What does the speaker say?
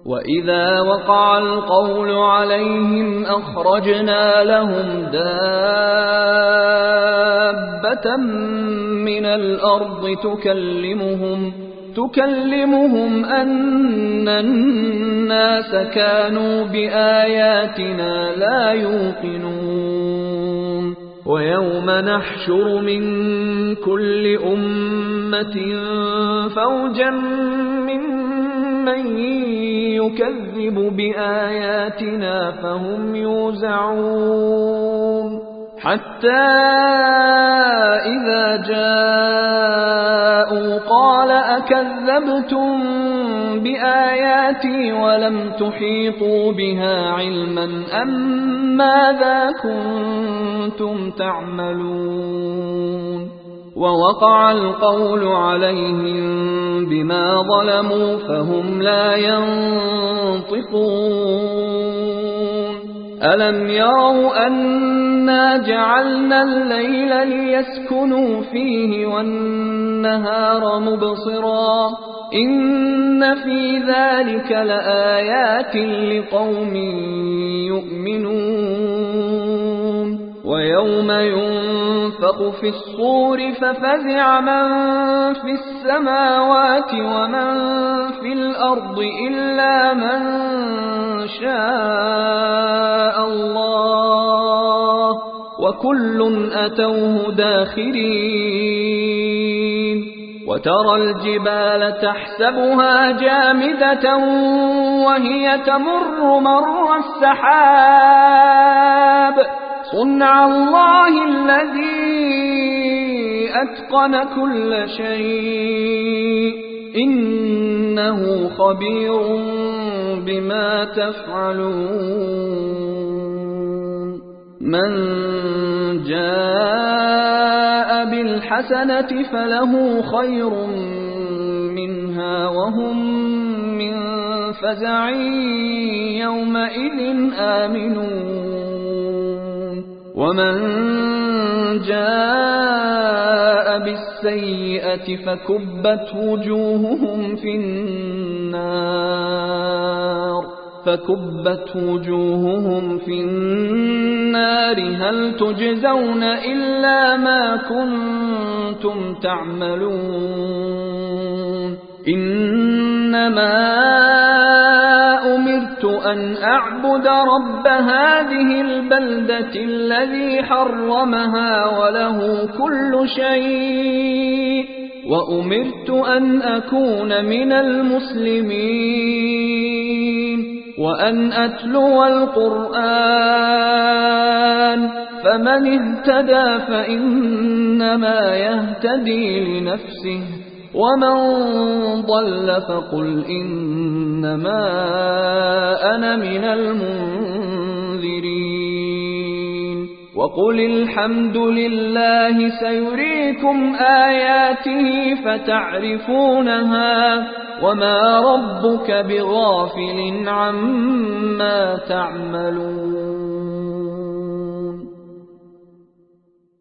وإذا وقع القول عليهم أخرجنا لهم دابة من الأرض تكلمهم أن الناس كانوا بآياتنا لا يوقنون ويوم نحشر من كل أمة فوجا ممن يكذب بآياتنا فهم يوزعون حتى إذا جاءوا قال أكذبتم بآياتي ولم تحيطوا بها علما أم ماذا كنتم تعملون ووقع القول عليهم بما ظلموا فهم لا ينطقون ألم يروا أنا جعلنا الليل ليسكنوا فيه والنهار مبصرا إن في ذلك لآيات لقوم يؤمنون ويوم ينفخ في الصور ففزع من في السماوات ومن في الأرض إلا من شاء الله وكل أتوه داخرين وترى الجبال تحسبها جامدة وهي تمر مر السحاب صنع الله الذي أتقن كل شيء إنه خبير بما تفعلون من جاء بالحسنة فله خير منها وهم من فزع يومئذ آمنون ومن جاء بالسيئة فكبت وجوههم في النار هل تجزون إلا ما كنتم تعملون إنما أمرت أن أعبد رب هذه البلدة الذي حرمها وله كل شيء وأمرت أن أكون من المسلمين وأن أتلو القرآن فمن اهتدى فإنما يهتدي لنفسه ومن ضل فقل إنما أنا من المنذرين وقل الحمد لله سيريكم آياته فتعرفونها وما ربك بغافل عما تعملون